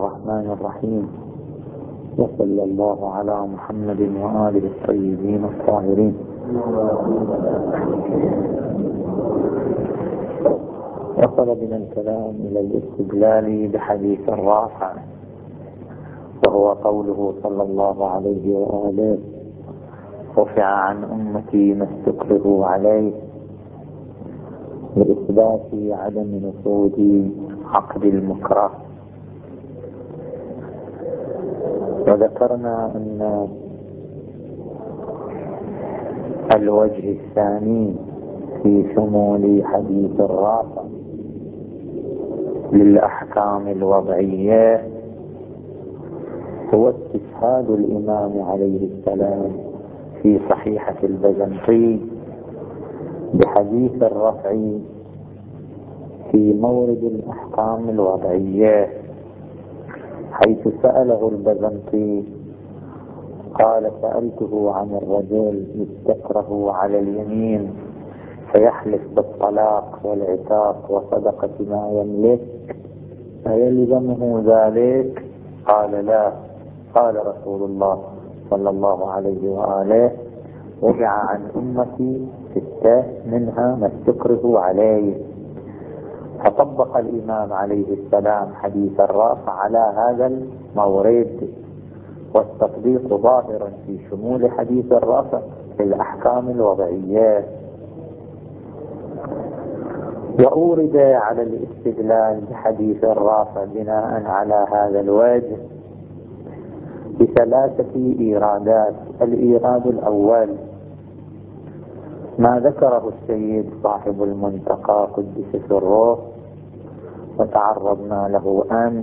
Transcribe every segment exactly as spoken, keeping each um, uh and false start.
الرحمن الرحيم، وصلى الله على محمد وآله الطيبين الطاهرين. وصل بنا الكلام إلى الاستدلال بحديث الرافع، وهو قوله صلى الله عليه وآله: رفع عن أمتي ما استكرهوا عليه، لإثبات عدم نفوذ عقد المكره. وذكرنا أن الوجه الثاني في شمول حديث الرافع للأحكام الوضعية هو استشهاد الإمام عليه السلام في صحيحة البزنطي بحديث الرفع في مورد الأحكام الوضعية، حيث سأله البزنطي قال: سألته عن الرجل يستكره على اليمين فيحلف بالطلاق والعتاق وصدقة ما يملك، أيلزمه ذلك؟ قال: لا. قال رسول الله صلى الله عليه وآله: وضع عن أمتي ستة منها ما استكره عليه. فطبق الإمام عليه السلام حديث الرافع على هذا المورد، والتطبيق ظاهر في شمول حديث الرافع في الأحكام الوضعية. وأورد على الاستدلال بحديث الرافع بناء على هذا الوجه بثلاثة إيرادات. الإيراد الأول ما ذكره السيد صاحب المنتقى قدس سره وتعرضنا له أمس،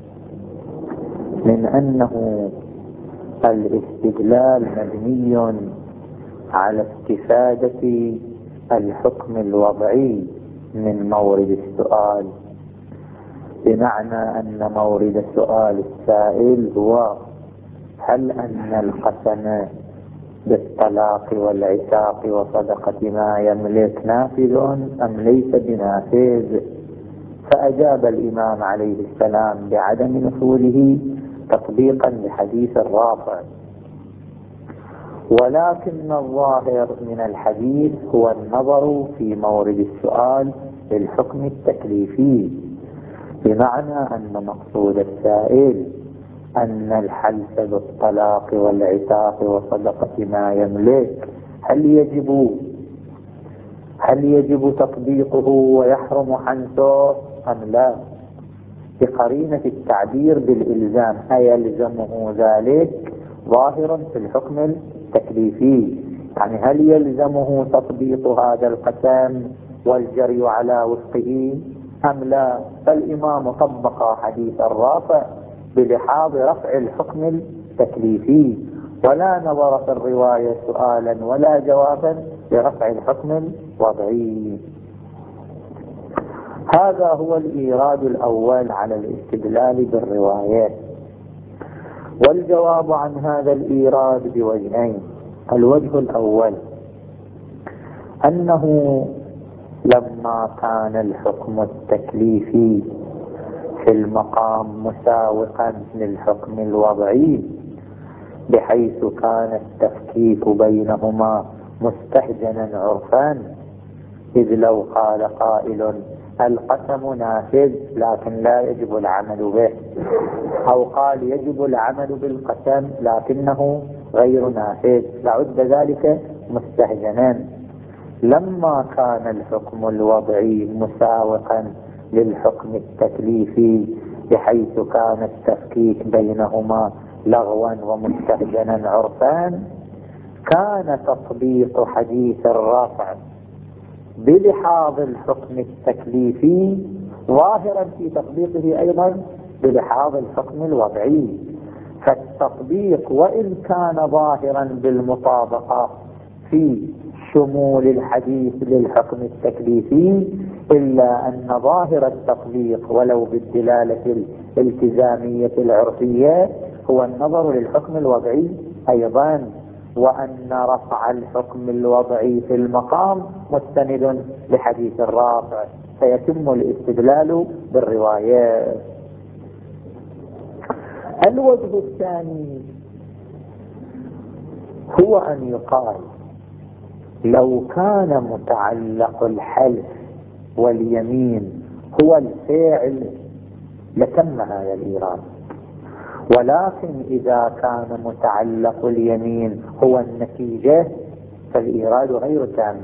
من أنه الاستدلال مبني على استفادة الحكم الوضعي من مورد السؤال، بمعنى أن مورد سؤال السائل هو: هل أن القسم بالطلاق والعتاق وصدقة ما يملك نافذ أم ليس بنافذ؟ فأجاب الإمام عليه السلام بعدم نفوذه تطبيقا لحديث الرافع. ولكن الظاهر من الحديث هو النظر في مورد السؤال للحكم التكليفي، بمعنى أن مقصود السائل أن الحلف بالطلاق والعتاق وصدقة ما يملك هل يجب هل يجب تطبيقه ويحرم حنثه أم لا، بقرينة التعبير بالإلزام: أيلزمه ذلك؟ ظاهر في الحكم التكليفي، يعني هل يلزمه تطبيق هذا القسم والجري على وفقه أم لا؟ فالإمام طبق حديث الرافع بلحاظ رفع الحكم التكليفي، ولا نظر في الرواية سؤالا ولا جوابا لرفع الحكم الوضعي. هذا هو الإيراد الأول على الاستدلال بالروايات. والجواب عن هذا الإيراد بوجهين. الوجه الأول أنه لما كان الحكم التكليفي في المقام مساوقا للحكم الوضعي، بحيث كان التفكيك بينهما مستهجنا عرفا، إذ لو قال قائل: القسم نافذ لكن لا يجب العمل به، أو قال: يجب العمل بالقسم لكنه غير نافذ، لعد ذلك مستهجنا. لما كان الحكم الوضعي مساوقا للحكم التكليفي، بحيث كان التفكيك بينهما لغوا ومستهجنا عرفا، كان تطبيق حديث الرافع بلحاظ الحكم التكليفي ظاهرا في تطبيقه أيضا بلحاظ الحكم الوضعي. فالتطبيق وإن كان ظاهرا بالمطابقة في شمول الحديث للحكم التكليفي، إلا أن ظاهر التطبيق ولو بالدلالة الالتزامية العرفية هو النظر للحكم الوضعي أيضا، وأن رفع الحكم الوضعي في المقام مستند لحديث الرافع، فيتم الاستدلال بالروايات. الوجه الثاني هو أن يقال لو كان متعلق الحلف واليمين هو الفاعل لتم هذا الإيراد، ولكن إذا كان متعلق اليمين هو النتيجة فالإيراد غير تام.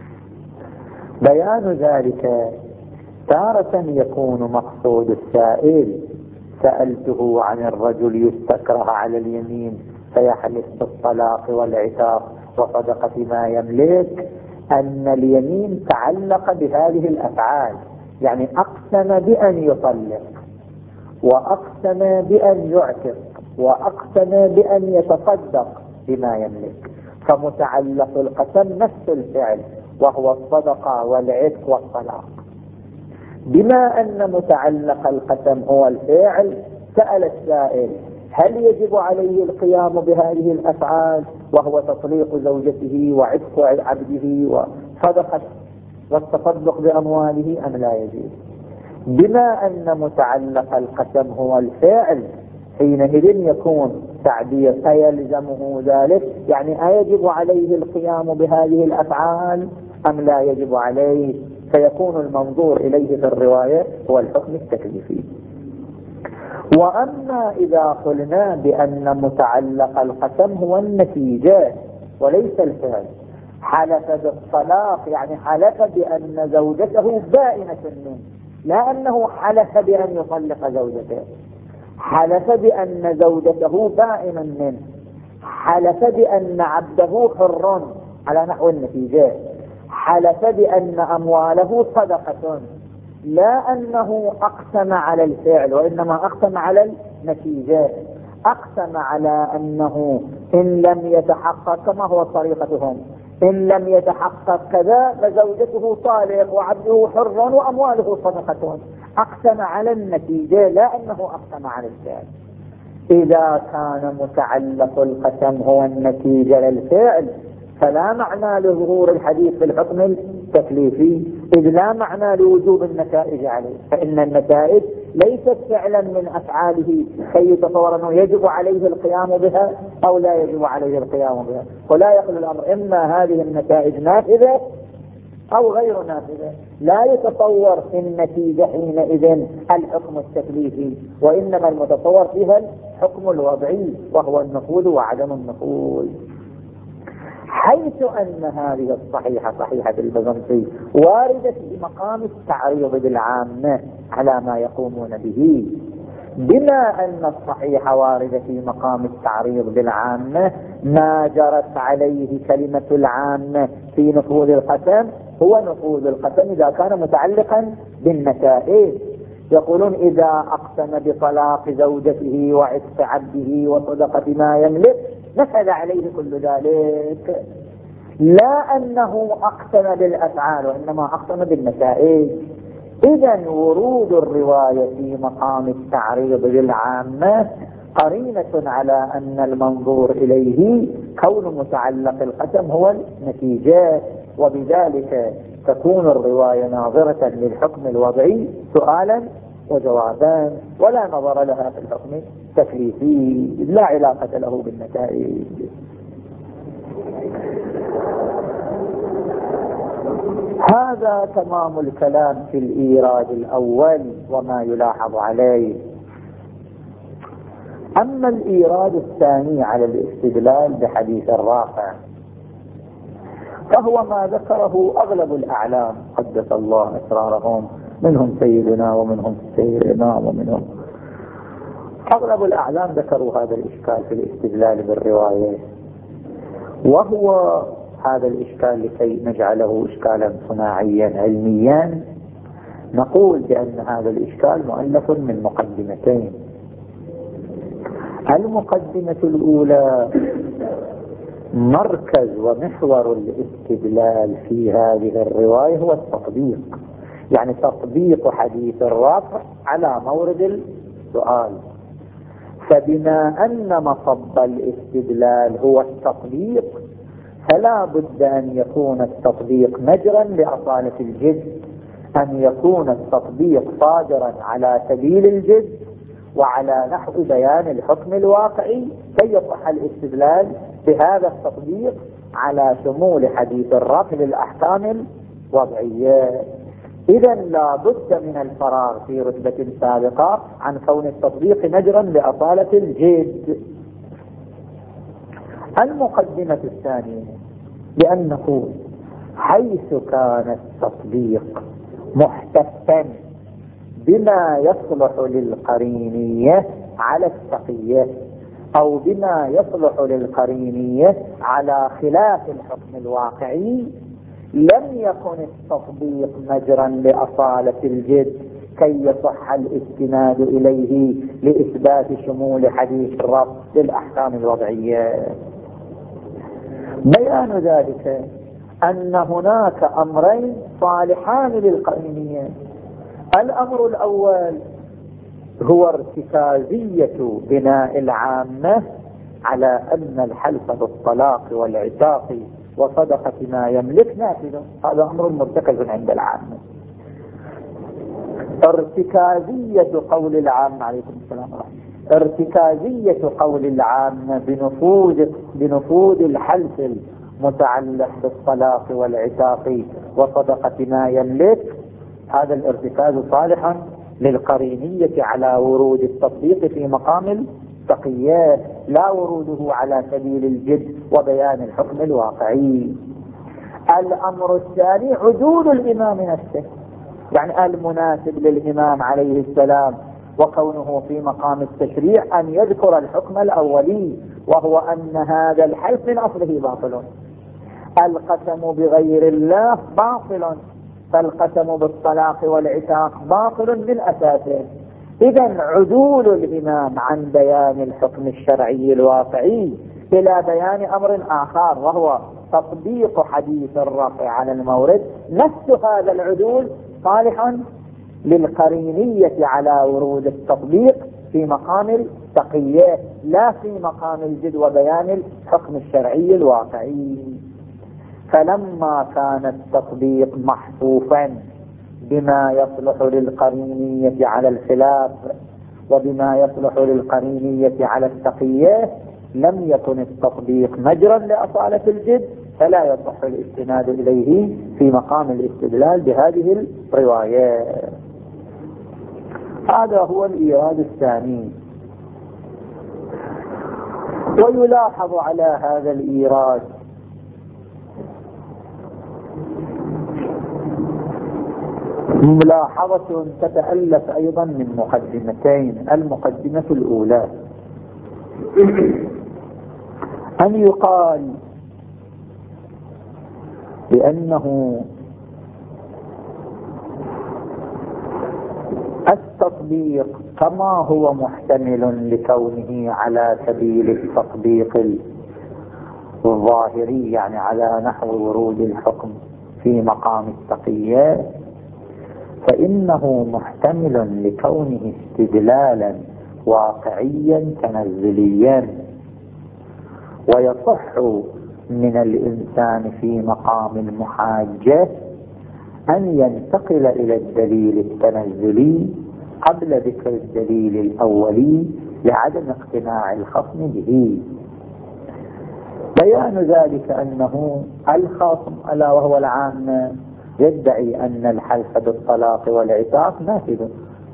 بيان ذلك تارة يكون مقصود السائل سألته عن الرجل يستكره على اليمين فيحلف بالطلاق والعتاق وصدقة ما يملك، أن اليمين تعلق بهذه الأفعال، يعني أقسم بأن يطلق وأقسم بأن يعتق وأقسم بأن يتصدق بما يملك، فمتعلق القسم نفس الفعل وهو الصدقة والعتق والطلاق. بما أن متعلق القسم هو الفعل سأل السائل هل يجب عليه القيام بهذه الأفعال وهو تطليق زوجته وعتق عبده وصدقة والتصدق بأمواله أم لا يجب؟ بما أن متعلق القسم هو الفعل حينئذ يكون تعبير أيلزمه ذلك، يعني أيجب عليه القيام بهذه الأفعال أم لا يجب عليه، فيكون المنظور إليه في الرواية هو الحكم التكليفي. وأما إذا قلنا بأن متعلق القسم هو النتيجة وليس الفعل، حلف بالطلاق يعني حلف بأن زوجته بائنة منه، لا أنه حلف بأن يطلق زوجته، حلف بأن زوجته بائنا منه، حلف بأن عبده حر على نحو النتيجة، حلف بأن أمواله صدقة، لا أنه أقسم على الفعل وإنما أقسم على النتيجة، أقسم على أنه إن لم يتحقق كما هو طريقتهم إن لم يتحقق كذا فزوجته طالق وعبده حر وأمواله صدقة، أقسم على النتيجة لا أنه أقسم على الفعل. إذا كان متعلق القسم هو النتيجة للفعل فلا معنى لظهور الحديث في الحكم التكليفي، إذ لا معنى لوجوب النتائج عليه، فإن النتائج ليست فعلا من أفعاله كي يتصور أنه يجب عليه القيام بها أو لا يجب عليه القيام بها، ولا يخلو الأمر إما هذه النتائج نافذة أو غير نافذة، لا يتصور في النتيجة حينئذ الحكم التكليفي، وإنما المتصور فيها الحكم الوضعي وهو النفوذ وعدم النفوذ. حيث أن هذه الصحيحة صحيحة البزنطي واردة في مقام التعريض بالعامة على ما يقومون به، بما أن الصحيحة واردة في مقام التعريض بالعامة ما جرت عليه كلمة العامة في نفوذ القسم هو نفوذ القسم إذا كان متعلقا بالنتائج. يقولون إذا أقسم بطلاق زوجته وعتق عبده وصدقة ما يملك نفذ عليه كل ذلك، لا أنه أقسم بالأفعال وإنما أقسم بالنتائج. إذن ورود الرواية في مقام التعريض للعامة قرينة على أن المنظور إليه كون متعلق القسم هو النتيجة، وبذلك تكون الرواية ناظرة للحكم الوضعي سؤالا وجوابا ولا نظر لها في الحكم التكليفي، لا علاقة له بالنتائج. هذا تمام الكلام في الإيراد الأول وما يلاحظ عليه. أما الإيراد الثاني على الاستدلال بحديث الرافع فهو ما ذكره أغلب الأعلام قدس الله أسرارهم، منهم سيدنا ومنهم سيدنا ومنهم أغلب الأعلام ذكروا هذا الإشكال في الاستدلال بالرواية، وهو هذا الإشكال لكي نجعله إشكالا صناعيا علميا نقول بأن هذا الإشكال مؤلف من مقدمتين. المقدمة الأولى مركز ومحور الاستدلال في هذه الرواية هو التطبيق، يعني تطبيق حديث الرافع على مورد السؤال، فبما أن مصب الاستدلال هو التطبيق فلا بد أن يكون التطبيق مجرا لأصالة الجد، أن يكون التطبيق صادرا على سبيل الجد وعلى نحو بيان الحكم الواقعي كي يصح الاستدلال بهذا التطبيق على شمول حديث الرفع للأحكام الوضعية. إذا لا بد من الفرار في رتبة سابقة عن كون التطبيق نجرا لأصالة الجد. المقدمة الثانية، لأنه حيث كان التطبيق محتفا بما يصلح للقرينية على التقية أو بما يصلح للقرينية على خلاف الحكم الواقعي، لم يكن التطبيق مجرا لأصالة الجد كي يصح الاستناد إليه لإثبات شمول حديث الرفع للأحكام الوضعية. بيان ذلك أن هناك أمرين صالحان للقرينية. الأمر الأول هو ارتكازية بناء العامة على أن الحلف بالطلاق والعتاق وصدقة ما يملك نافذ، هذا أمر مرتكز عند العامة. ارتكازية قول العامة عليكم السلام ورحمة الله، ارتكازية قول العامة بنفوذ بنفوذ الحلف المتعلق بالطلاق والعتاق وصدقة ما يملك، هذا الارتكاز صالحا للقرينية على ورود التطبيق في مقام التقية، لا وروده على سبيل الجد وبيان الحكم الواقعي. الأمر الثاني عدول الإمام نفسه، يعني المناسب للإمام عليه السلام وكونه في مقام التشريع أن يذكر الحكم الأولي، وهو أن هذا الحلف من أصله باطل. القسم بغير الله باطل، فالقسم بالطلاق والعتاق باطل من أساسه. إذن عدول الإمام عن بيان الحكم الشرعي الواقعي إلى بيان أمر آخر وهو تطبيق حديث الرفع على المورد، نفس هذا العدول صالح للقرينية على ورود التطبيق في مقام التقية لا في مقام الجد وبيان الحكم الشرعي الواقعي. فلما كان التطبيق محفوفا بما يصلح للقرينية على الخلاف وبما يصلح للقرينية على التقية، لم يكن التطبيق مجرا لأصالة الجد، فلا يصح الاستناد إليه في مقام الاستدلال بهذه الرواية. هذا هو الإيراد الثاني. ويلاحظ على هذا الإيراد ملاحظة تتألف أيضا من مقدمتين. المقدمة الأولى أن يقال بأنه التطبيق كما هو محتمل لكونه على سبيل التطبيق الظاهري، يعني على نحو ورود الحكم في مقام التقية، فإنه محتمل لكونه استدلالا واقعيا تنزليا، ويصح من الإنسان في مقام المحاجة أن ينتقل إلى الدليل التنزلي قبل ذكر الدليل الأولي لعدم اقتناع الخصم به. بيان ذلك أنه الخصم ألا وهو العامة يدعي أن الحلف بالطلاق والعتاق نافذ.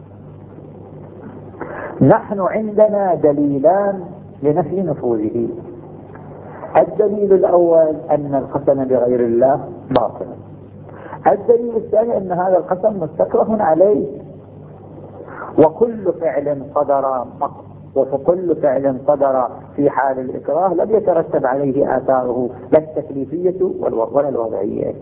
نحن عندنا دليلان لنفي نفوذه. الدليل الأول أن القسم بغير الله باطل. الدليل الثاني أن هذا القسم مستكره عليه، وكل فعل صدر وكل فعل صدر في حال الإكراه لم يترتب عليه آثاره لا التكليفية ولا الوضعية.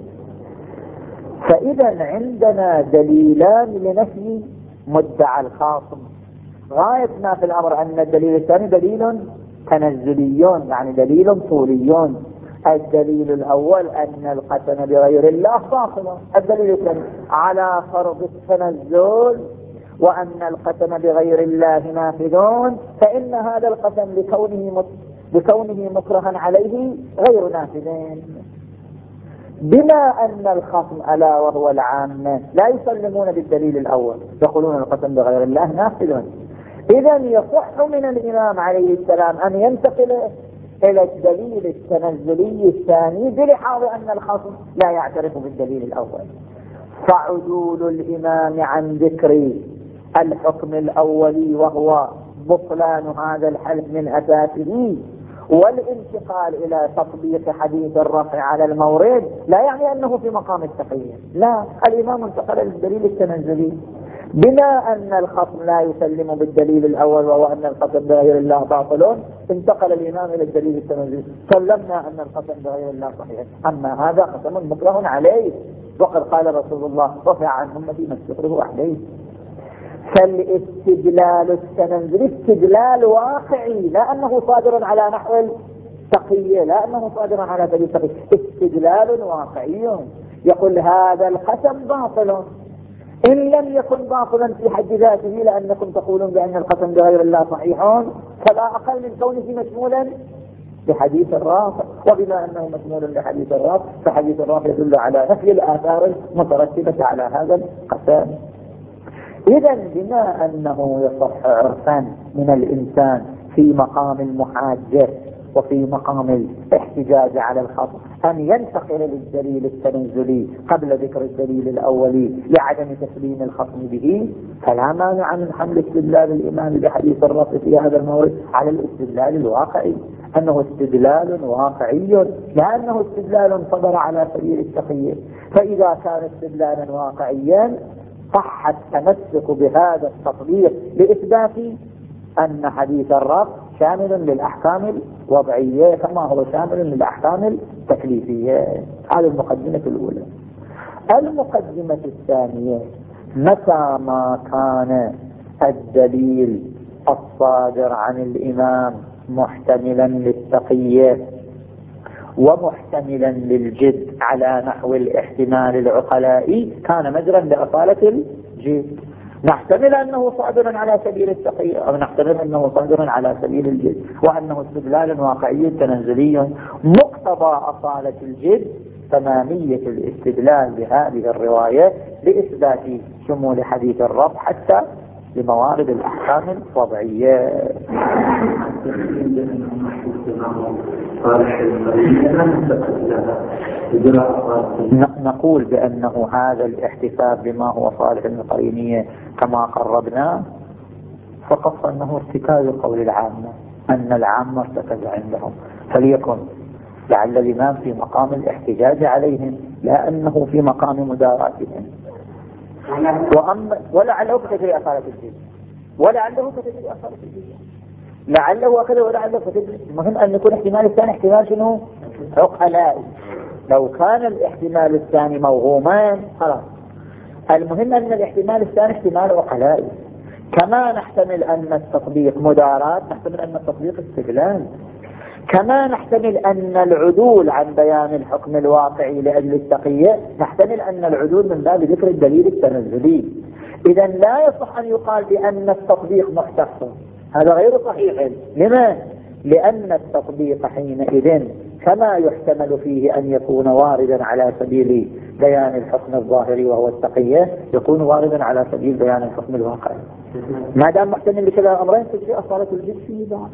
فإذا عندنا دليلان لنفي مدعى الخاصم. غاية ما في الأمر أن الدليل الثاني دليل تنزليون، يعني دليل طوليون. الدليل الأول أن القسم بغير الله باطل. الدليل الثاني على فرض التنزل وأن القسم بغير الله نافذون، فإن هذا القسم لكونه لكونه مكرها عليه غير نافذين. بما أن الخصم ألا وهو العامة لا يسلمون بالدليل الأول، يقولون القسم بغير الله نافذ، إذا يصح من الإمام عليه السلام أن ينتقل إلى الدليل التنزلي الثاني بلحاظ أن الخصم لا يعترف بالدليل الأول. فعدول الإمام عن ذكر الحكم الأولي وهو بطلان هذا الحلف من أساسه والانتقال إلى تطبيق حديث الرفع على المورد لا يعني أنه في مقام التقييد، لا، الإمام انتقل للدليل التنزلي. بما أن الخصم لا يسلم بالدليل الأول وهو أن القسم بغير الله باطل، انتقل الإمام إلى الدليل التنزلي، سلمنا أن القسم بغير الله صحيح، أما هذا قسم مكره عليه، وقد قال رسول الله رفع عن أمتي ما استكره عليه. فالاستدلال التنزلي استدلال واقعي، لا أنه صادر على نحو التقية، لا أنه صادر على سبيل التقية، استدلال واقعي يقول هذا القسم باطل، إن لم يكن باطلا في حد ذاته لأنكم تقولون بأن القسم بغير الله صحيح، فلا أقل من كونه مشمولا بحديث الرافع، وبما أنه مشمول بحديث الرافع فحديث الرافع يدل على نفي الآثار المترتبة على هذا القسم. إذا بما أنه يصح عرفا من الإنسان في مقام المحاجة وفي مقام الاحتجاج على الخصم أن ينتقل للدليل التنزلي قبل ذكر الدليل الأولي لعدم تسليم الخصم به، فلا مانع من حمل استدلال الإمام بحديث الرفع في هذا المورد على الاستدلال الواقعي، أنه استدلال واقعي لا أنه استدلال صدر على سبيل التقييد. فإذا كان استدلالا واقعيا صح التمسك بهذا التطبيق لإثبات أن حديث الرفع شامل للأحكام الوضعية كما هو شامل للأحكام التكليفية. هذه المقدمة الأولى. المقدمة الثانية: متى ما كان الدليل الصادر عن الإمام محتملا للتقية ومحتملا للجد على نحو الاحتمال العقلائي كان مجرا لأصالة الجد، نحتمل أنه صادر على سبيل التقية أو نحتمل أنه صادر على سبيل الجد، وأنه استدلال واقعي تنزلي مقتضى أصالة الجد تمامية الاستدلال بهذه الرواية لإثبات شمول حديث الرفع حتى لموارد الأحكام الوضعية. نقول بأنه هذا الاحتفاظ بما هو صالح القرينية كما قربنا فقط أنه ارتكاز قول العامة، أن العامة ارتكز عندهم، فليكن لعل الإمام في مقام الاحتجاج عليهم لا أنه في مقام مداراتهم، وأما ولعله كتجري أصالة الجد ولعله كتجري أصالة الجد لعله وكذا ولعله كتجري. المهم أن يكون احتمال الثاني احتمال شنو؟ عقلائي. لو كان الاحتمال الثاني موهوما خلاص، المهم أن الاحتمال الثاني احتمال عقلائي. كما نحتمل أن التطبيق مدارات نحتمل أن التطبيق استدلال، كما نحتمل أن العدول عن بيان الحكم الواقعي لأجل التقية نحتمل أن العدول من باب ذكر الدليل التنزلي. إذا لا يصح أن يقال بأن التطبيق مختص، هذا غير صحيح. لما؟ لأن التطبيق حينئذ كما يحتمل فيه أن يكون واردا على سبيل بيان الحكم الظاهري وهو التقية يكون واردا على سبيل بيان الحكم الواقعي. ما دام محتمل لكلا الأمرين تجري أصالة الجد فيه بعض.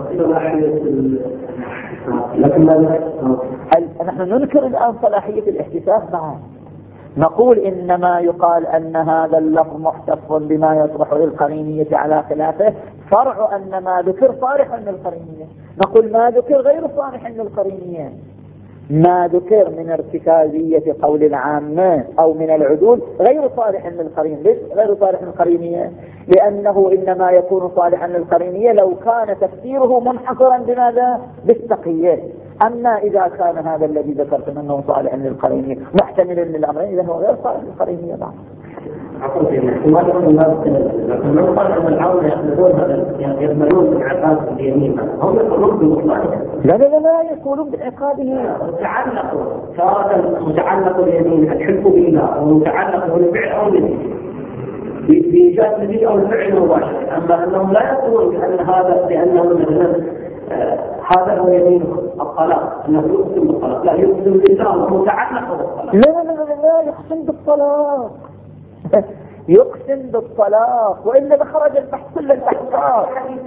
لكن نحن ننكر الآن صلاحية الاحتساب بعض، نقول إنما يقال أن هذا اللفظ محتف بما يصلح للقرينية على خلافه، فرع أن ما ذكر صالح للقرينية. نقول ما ذكر غير صالح للقرينية، ما ذكر من ارتكازية قول العامة أو من العدول غير صالح للقرين. ليش غير صالح للقرينية؟ لأنه إنما يكون صالحا للقرينية لو كان تفسيره منحصرا بماذا؟ بالتقية. أما إذا كان هذا الذي ذكرت منه صالحا للقرينية محتملا للأمرين إذا هو غير صالح للقرينية بعد. ما يقولون لكن لو قال أن العون يقبلون بالعقاب اليمين هم يقولون بالمطلق. لا لا لا لا يقولون بالعقابه متعلق تارة متعلق اليمين الحلف بالله ومتعلق بالفعل أو باليمين بإيجاد الذي أو الفعل مباشرة. أما أنهم لا يقولون بأن هذا لأنه مثلا هذا هو يمين الطلاق أنه يقسم بالطلاق، لا يقسم بالله ومتعلق بالطلاق. لا لا لا لا يقسم بالطلاق يقسم بالطلاق، وإلا لخرج البحث كل الأحكام.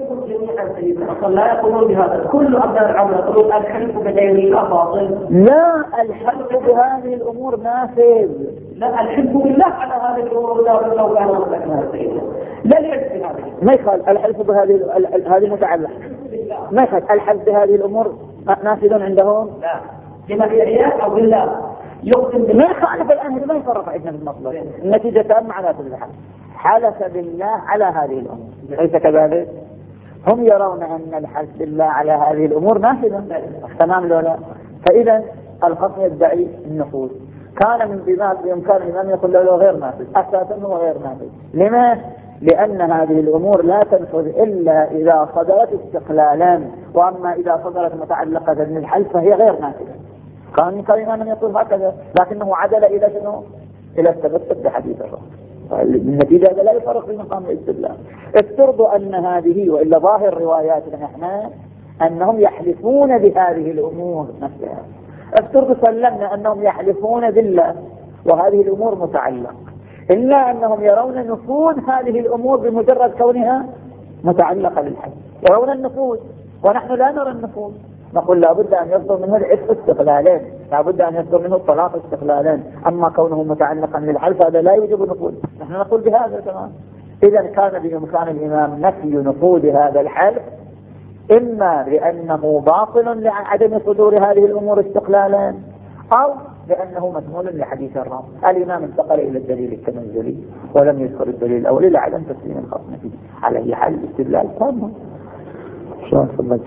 لا يقولون بهذا، كل أبناء العمل يقولون الحلف بدين باطل. لا، الحلف بهذه الأمور نافذ. لا، الحلف بالله على هذه الأمور لا لو كان لا الحلف بهذه. ما يخالف الحلف بهذه هذه متعلقة. ما يخالف الحلف بهذه الأمور نافذ عندهم. لا، لما في عيال أو بالله يقسم بالله. ما يخالف الآن، ما يفرق عندنا في المطلب. النتيجة تام معناته بالحلف. حلف بالله على هذه الأمور، ليس كذلك؟ هم يرون أن الحلف بالله على هذه الأمور نافذة، تمام لولا؟ فإذا الخصم يدعي النفوذ، كان من بإمكان الإمام يقول له غير نافذ، أساسا هو غير نافذ. لما؟ لأن هذه الأمور لا تنفذ إلا إذا صدرت استقلالا، وأما إذا صدرت متعلقة بالحلف فهي غير نافذة. كان من الإمام يقول هكذا، لكنه عدل إلى شنو؟ إلى التمسك بحديث الرسول. النتيجة هذا لا يفرق في مقام الاستدلال. افترضوا أن هذه، وإلا ظاهر رواياتنا احنا أنهم يحلفون بهذه الأمور نفسها. افترضوا سلمنا أنهم يحلفون بالله وهذه الأمور متعلق، إلا أنهم يرون نفوذ هذه الأمور بمجرد كونها متعلقة بالحج، يرون النفوذ ونحن لا نرى النفوذ. نقول لابد أن يصدر منه العتق استقلالا، لابد أن يصدر منه الطلاق استقلالا، أما كونه متعلقا بالحلف هذا لا يوجب نفوذ. نحن نقول بهذا تمام. إذا كان بإمكان الإمام نفي نفوذ هذا الحلف، إما لأنه باطل لعدم صدور هذه الأمور استقلالا، أو لأنه مسمول لحديث الرام. الإمام انتقل إلى الدليل التنزلي ولم يذكر الدليل الأول لعدم تسليم الخصم فيه. على أي حال استدلال تام. شلون تفضلت؟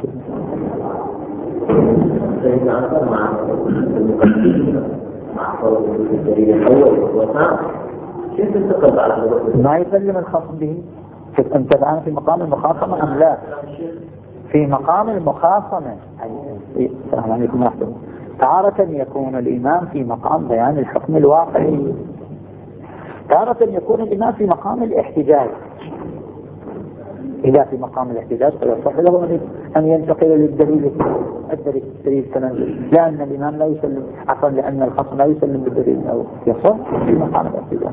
مع مع الدليل الأول والثاني كيف انتقل على ما يسلم الخصم به؟ أنت الآن في مقام المخاصمة أم لا؟ في مقام المخاصمة. السلام عليكم ورحمة الله. تارة يكون الإمام في مقام بيان الحكم الواقعي، تارة يكون الإمام في مقام الاحتجاج. إذا في مقام الاحتجاج فيصح له أن ينتقل للدليل الدليل التنزل، لأن الإمام لا يسلم، عفوا لأن الخصم لا يسلم بالدليل أو يصح في مقام الاحتجاج.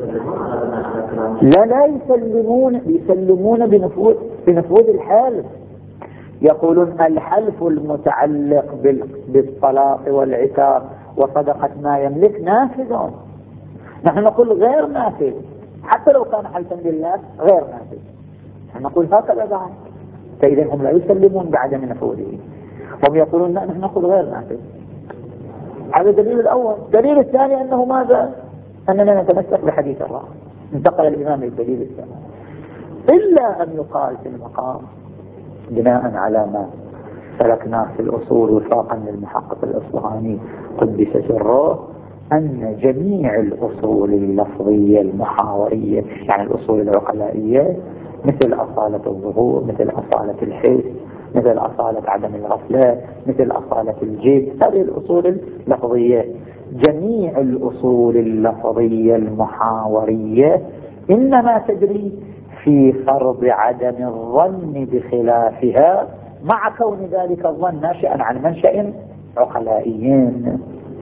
لا لا يسلمون، يسلمون بنفوذ بنفوذ الحالف. يقولون الحلف المتعلق بالطلاق والعتاق وصدقة ما يملك نافذ، نحن نقول غير نافذ، حتى لو كان حلفا بالله غير نافذ. نحن نقول هكذا بعد. فإذا هم لا يسلمون بعدم نفوذه، هم يقولون لا، نحن نقول غير نافذ. هذا الدليل الأول. الدليل الثاني أنه ماذا؟ أننا نتمسك بحديث الله. انتقل الإمام الدليل الثاني. إلا أن يقال في المقام بناء على ما سلكناه في الأصول وفاقا للمحقق الأصبهاني قدس سره، أن جميع الأصول اللفظية المحاورية، يعني الأصول العقلائية، مثل أصالة الظهور، مثل أصالة الحس، مثل أصالة عدم الغفلة، مثل أصالة الجد، هذه الأصول اللفظية، جميع الأصول اللفظية المحاورية إنما تجري في فرض عدم الظن بخلافها، مع كون ذلك الظن ناشئا عن منشأ عقلائيين.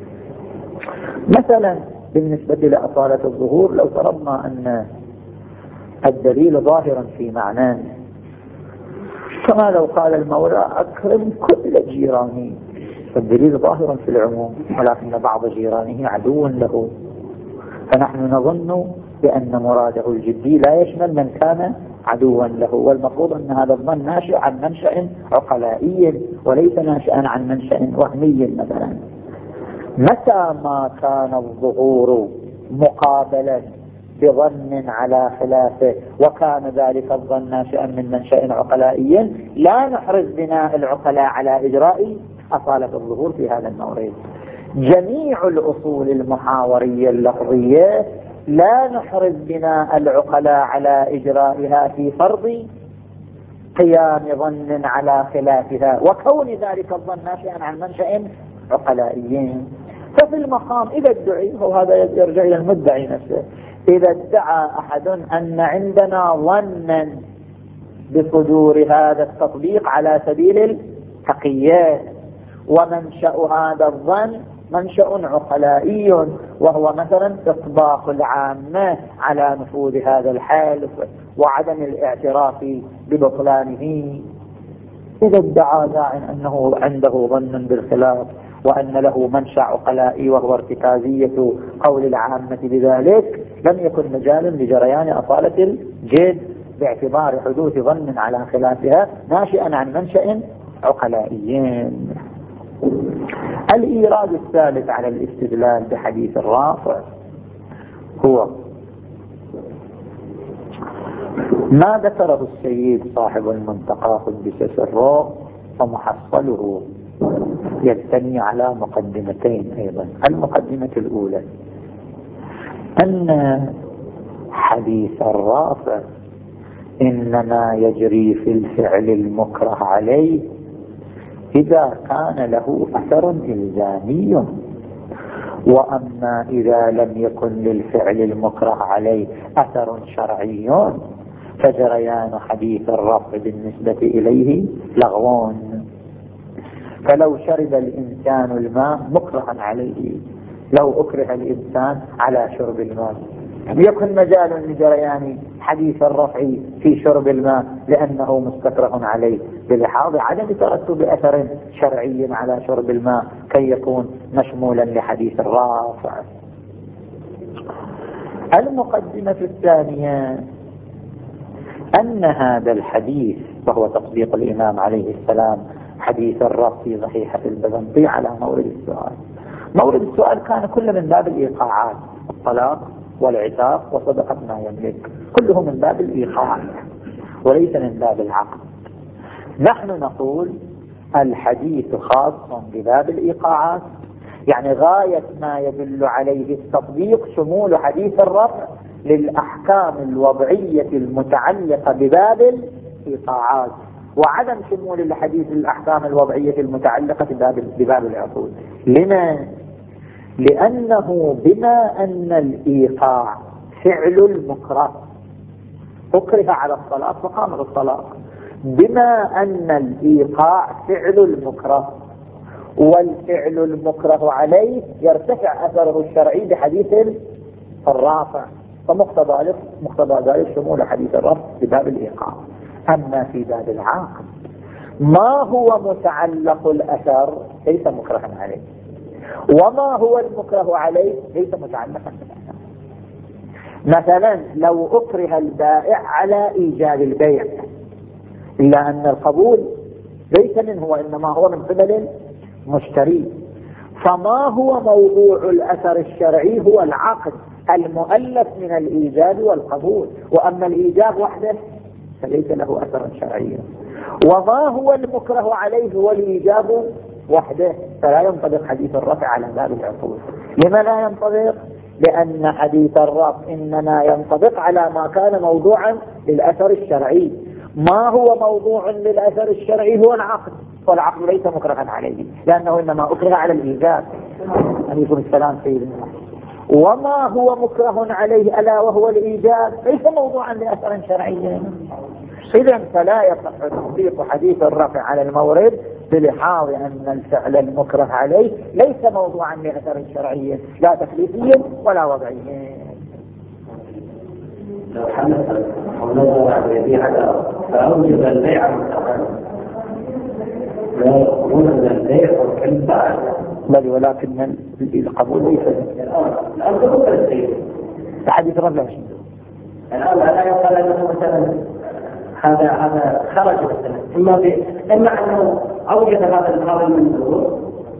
مثلا بالنسبة لأصالة الظهور، لو فرضنا أن الدليل ظاهرا في معناه، كما لو قال المولى أكرم كل جيراني، فالدليل ظاهرا في العموم، ولكن بعض جيرانه عدو له، فنحن نظن بأن مراده الجدي لا يشمل من كان عدوا له، والمفروض أن هذا الظن ناشئ عن منشأ عقلائي وليس ناشئا عن منشأ وهمي. مثلا متى ما كان الظهور مقابلا بظن على خلافه وكان ذلك الظن ناشئا من منشأ عقلائي، لا نحرز بناء العقلاء على إجراء أصالة الظهور في هذا المورد. جميع الأصول المحاورية اللفظية لا نحرز بناء العقلاء على إجرائها في فرض قيام ظن على خلافها وكون ذلك الظن ناشئا عن منشأ عقلائيين. ففي المقام إذا ادعي، وهذا يرجع إلى المدعي نفسه، إذا ادعى أحد أن عندنا ظنا بصدور هذا التطبيق على سبيل التقية، ومنشأ هذا الظن منشأ عقلائي، وهو مثلا إطباق العامة على نفوذ هذا الحلف وعدم الاعتراف ببطلانه. إذا ادعى داع أنه عنده ظن بالخلاف وأن له منشأ عقلائي وهو ارتكازية قول العامة بذلك، لم يكن مجالا لجريان أصالة الجد باعتبار حدوث ظن على خلافها ناشئا عن منشأ عقلائي. الإيراد الثالث على الاستدلال بحديث الرافع هو ما ذكره السيد صاحب المنتقى قدس سره، ومحصله يبتني على مقدمتين أيضا. المقدمة الأولى أن حديث الرافع إنما يجري في الفعل المكره عليه إذا كان له أثر إلزامي، وأما إذا لم يكن للفعل المكره عليه أثر شرعي فجريان حديث الرفع بالنسبة إليه لغوان. فلو شرب الإنسان الماء مكرها عليه، لو أكره الإنسان على شرب الماء يكون مجال لجريان حديث الرفع في شرب الماء لأنه مستكره عليه، بلحاظ عدم ترتب أثر شرعي على شرب الماء كي يكون مشمولا لحديث الرافع. المقدمة الثانية أن هذا الحديث وهو تطبيق الإمام عليه السلام حديث الرفع في صحيحة البزنطي على مورد السؤال. مورد السؤال كان كل من باب الإيقاعات، الطلاق والعتاق وصدقة ما يملك، كله من باب الإيقاع وليس من باب العقد. نحن نقول الحديث خاص بباب الإيقاعات، يعني غاية ما يدل عليه التطبيق شمول حديث الرفع للأحكام الوضعية المتعلقة بباب الإيقاعات، وعدم شمول الحديث للأحكام الوضعية المتعلقة بباب, بباب العقود. لما؟ لأنه بما أن الإيقاع فعل المكره أكره على الطلاق فقام بالطلاق، بما أن الإيقاع فعل المكره والفعل المكره عليه يرتفع أثره الشرعي بحديث الرافع، فمقتضى ذلك مقتضى ذلك شمول حديث الرفع بباب الإيقاع. أما في باب العقد ما هو متعلق الأثر ليس مكرها عليه، وما هو المكره عليه ليس متعلقا بالأثر. مثلا لو أكره البائع على إيجاب البيع إلا أن القبول ليس منه وإنما هو من قبل المشتري، فما هو موضوع الأثر الشرعي؟ هو العقد المؤلف من الإيجاب والقبول، وأما الإيجاب وحده فليس له أثر شرعي. وما هو المكره عليه هو الإيجاب وحده، فلا ينطبق حديث الرفع على باب العقود. لما لا ينطبق؟ لأن حديث الرفع إنما ينطبق على ما كان موضوعا للأثر الشرعي. ما هو موضوع للأثر الشرعي؟ هو العقد، والعقد ليس مكرها عليه لأنه إنما أكره على الإيجاب. عليكم السلام سيدنا. وما هو مكره عليه ألا وهو الإيجاب ليس موضوعا لأثر شرعي. إذن فلا يصح تطبيق حديث الرفع على المورد بلحاظ أن الفعل المكره عليه ليس موضوعا لأثر شرعي لا تكليفي ولا وضعي. لو حدث أو نظر على يبيع فأوجب البيع مستقلا لا يقولون أن البيع والكلفة بل ولكن القبول ليس الآن تقول السيد حديث الرفع الآن لا يقال أنه مثلا هذا هذا خرج مثلا إما ب إما أنه أوجد هذا هذا المنظور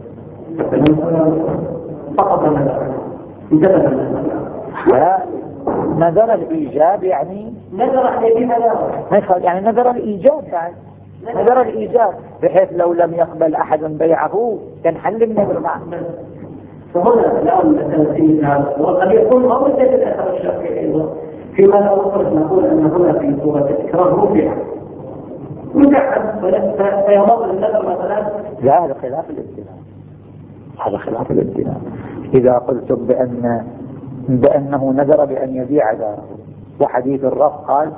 فقط النظر انتبه ولا نظر الإيجاب يعني نظر نظر يعني نظر الإيجاب يعني نظر الإيجاب بحيث لو لم يقبل أحد بيعه ينحل من الربع. فهنا الآن مثلا وقد يكون موجود الأثر الشرعي أيضا فيما لو أخرج نقول أن هنا في صورة الإكراه رفع مجعد فيمر النظر مثلا. لا هذا خلاف الامتناع، هذا خلاف الامتناع. إذا قلتم بأن بأنه نذر بأن يبيع داره وحديث الرفع قال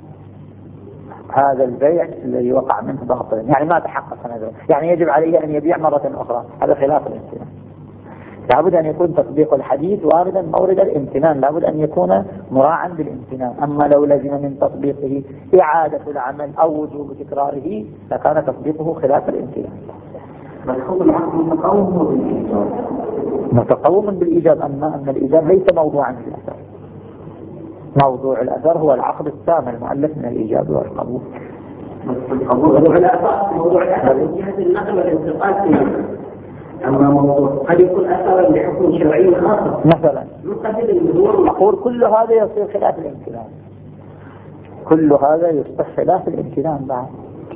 هذا البيع الذي وقع منه باطل يعني ما تحقق نذره، يعني يجب عليه أن يبيع مرة أخرى، هذا خلاف الامتناع. لابد أن يكون تطبيق الحديث واردا مورد الامتنان، لابد أن يكون مراعا بالامتنان. أما لو لزم من تطبيقه إعادة العمل أو وجوب تكراره لكان تطبيقه خلاف الامتنان. مفهوم العقد متقوم بالإيجاب، متقوم بالإيجاب، أما أن الإيجاب ليس موضوعا بالأثر. موضوع الأثر هو العقد التام المؤلف من الإيجاب والقبول. موضوع الأثر موضوع الأثر من جهة النقل والانتقال فيه. أما موضوع قد يكون أثرا لحكم شرعي خاص مثلا نقدر المدور. أقول كل هذا يصير خلاف الامتنان، كل هذا يصبح خلاف الامتنان بعد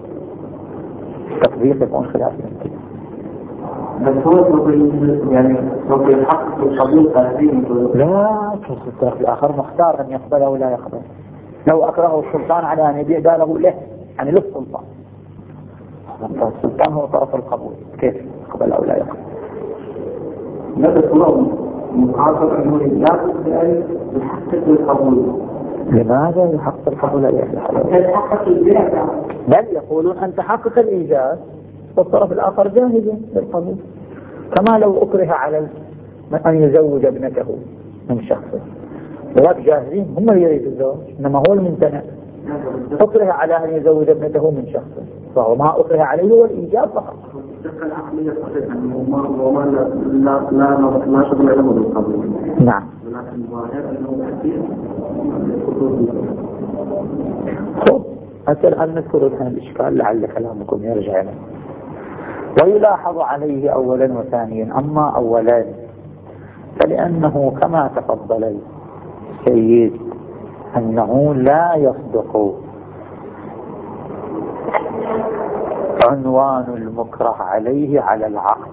تطبيق يكون خلاف الامتنان. بس هو يعني ممكن يحقق القبول تأثير. لا، الطرف الآخر مختار أن يقبل أو لا يقبل. لو أكره السلطان على أن يبيع داره له، يعني للسلطان، السلطان هو طرف القبول، كيف يقبل أو لا يقبل؟ لا تكون مقاصد أنه يجاب يحقق القبول. لماذا يحقق القبول؟ يحقق البيع. بل يقولون أن تحقق الإيجاب والطرف الآخر جاهز للقبول، كما لو أكره على أن يزوج ابنته من شخص، ولكن جاهزين، هم اللي يريد الزواج، إنما هو الممتنع. أكره على أن يزوج ابنته من شخص، فهو ما أكره عليه هو الإيجاب فقط. العقلية صحيح أنه وما لا لا لا شغل له بالقبول. نعم. ولكن الظاهر أنه كثير. خب أسأل أن نذكر هذا الإشكال لعل كلامكم يرجع له. ويلاحظ عليه أولا وثانيا. أما أولا فلأنه كما تفضل السيد أنه لا يصدق عنوان المكره عليه على العقد.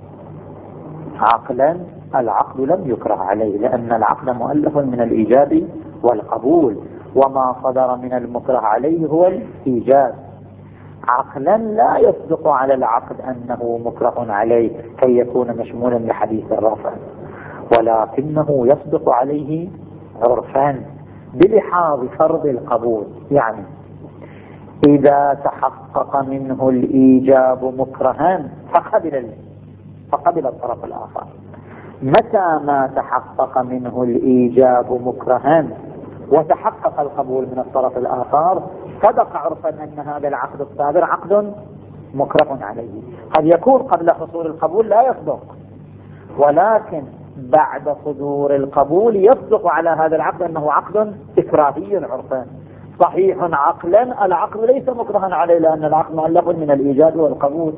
عقلا العقد لم يكره عليه، لأن العقد مؤلف من الإيجاب والقبول، وما صدر من المكره عليه هو الإيجاب. عقلا لا يصدق على العقد أنه مكره عليه كي يكون مشمولا لحديث الرفع، ولكنه يصدق عليه عرفا بلحاظ فرض القبول. يعني إذا تحقق منه الإيجاب مكرها فقبل فقبل الطرف الآخر. متى ما تحقق منه الإيجاب مكرها وتحقق القبول من الطرف الآخر صدق عرفا أن هذا العقد الصادر عقد مكره عليه. قد يكون قبل حصول القبول لا يصدق، ولكن بعد صدور القبول يصدق على هذا العقد أنه عقد إكراهي عرفا. صحيح عقلا العقد ليس مكرها عليه، لأن العقد مؤلف من الإيجاب والقبول،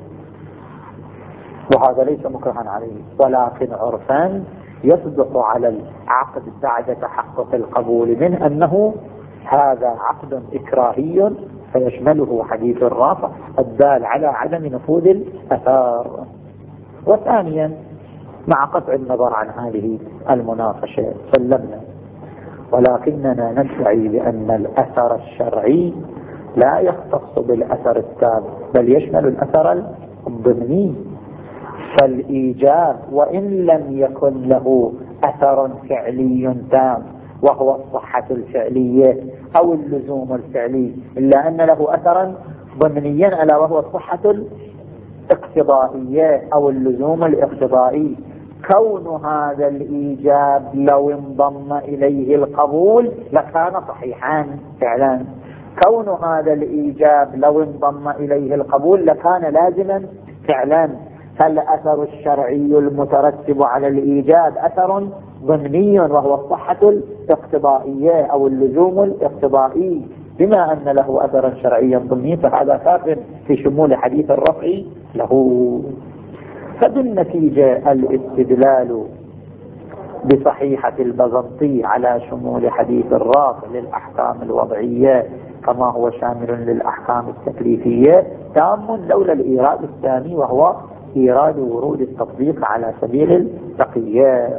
وهذا ليس مكرها عليه، ولكن عرفا يصدق على العقد بعد تحقق القبول منه أنه هذا عقد إكراهي فيشمله حديث الرافع الدال على عدم نفوذ الأثار. وثانيا مع قطع النظر عن هذه المناقشة سلمنا، ولكننا ندعي بأن الأثر الشرعي لا يختص بالأثر التام بل يشمل الأثر الضمني. فالإيجاب وإن لم يكن له أثر فعلي تام وهو الصحة الفعلية أو اللزوم الفعلي، إلا أن له أثرا ضمنيا ألا وهو الصحة الاقتضائية أو اللزوم الاقتضائي. كون هذا الإيجاب لو انضم إليه القبول لكان صحيحا فعلا، كون هذا الإيجاب لو انضم إليه القبول لكان لازما فعلا. فالأثر الشرعي المترتب على الإيجاب أثر ضمني وهو الصحة الاقتضائية أو اللزوم الاقتضائي، بما أن له أثرا شرعيا ضمني فهذا كافٍ في شمول حديث الرفع له. فبالنتيجة الاستدلال بصحيحة البزنطي على شمول حديث الرافع للأحكام الوضعية كما هو شامل للأحكام التكليفية تام لولا الإيراد الثاني وهو إيراد ورود التطبيق على سبيل التقية.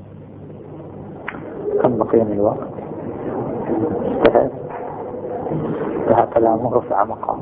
كم بقي من الوقت؟ انتهى لها كلامه رفع مقام.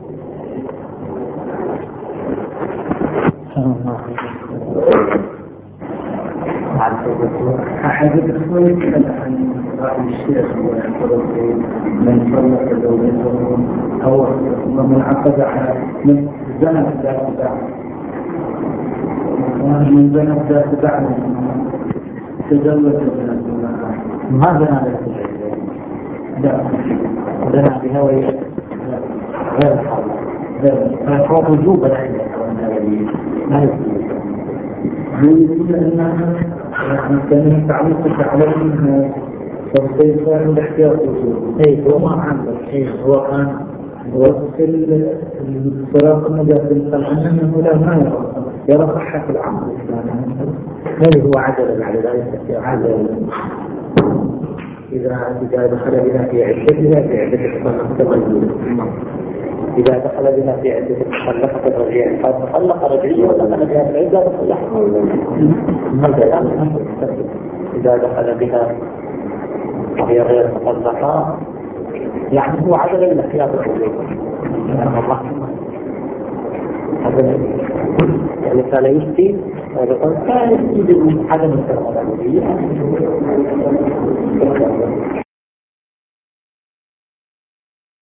أحد الإخوان عن الشيخ من طلق زوجته أو من عقد على من زنت ذات من بين ذات بعد تزوج ما بنى لا بنى بها وهي غير حرام فهو وجوبا عندك ما يجوز. يقول أنها كان تعليقك عليه فكيف الاحتياط وجوب. اي هو ما عنده هو كان وفي الصراط النجاة القلعة أنه لا ما يرى يرى صحة العمل. هل هو عدل بعد ذلك عدل إذا إذا دخل بها في عدتها في عدة التغير إذا دخل بها في عدة مطلقة الرجعية فطلق رجعية ودخل بها في العدة مطلقة إذا دخل بها وهي غير مطلقة يعني هو عدل الاحتياط الحقوقي يعني كان يفتي كان يفتي بعدم التغير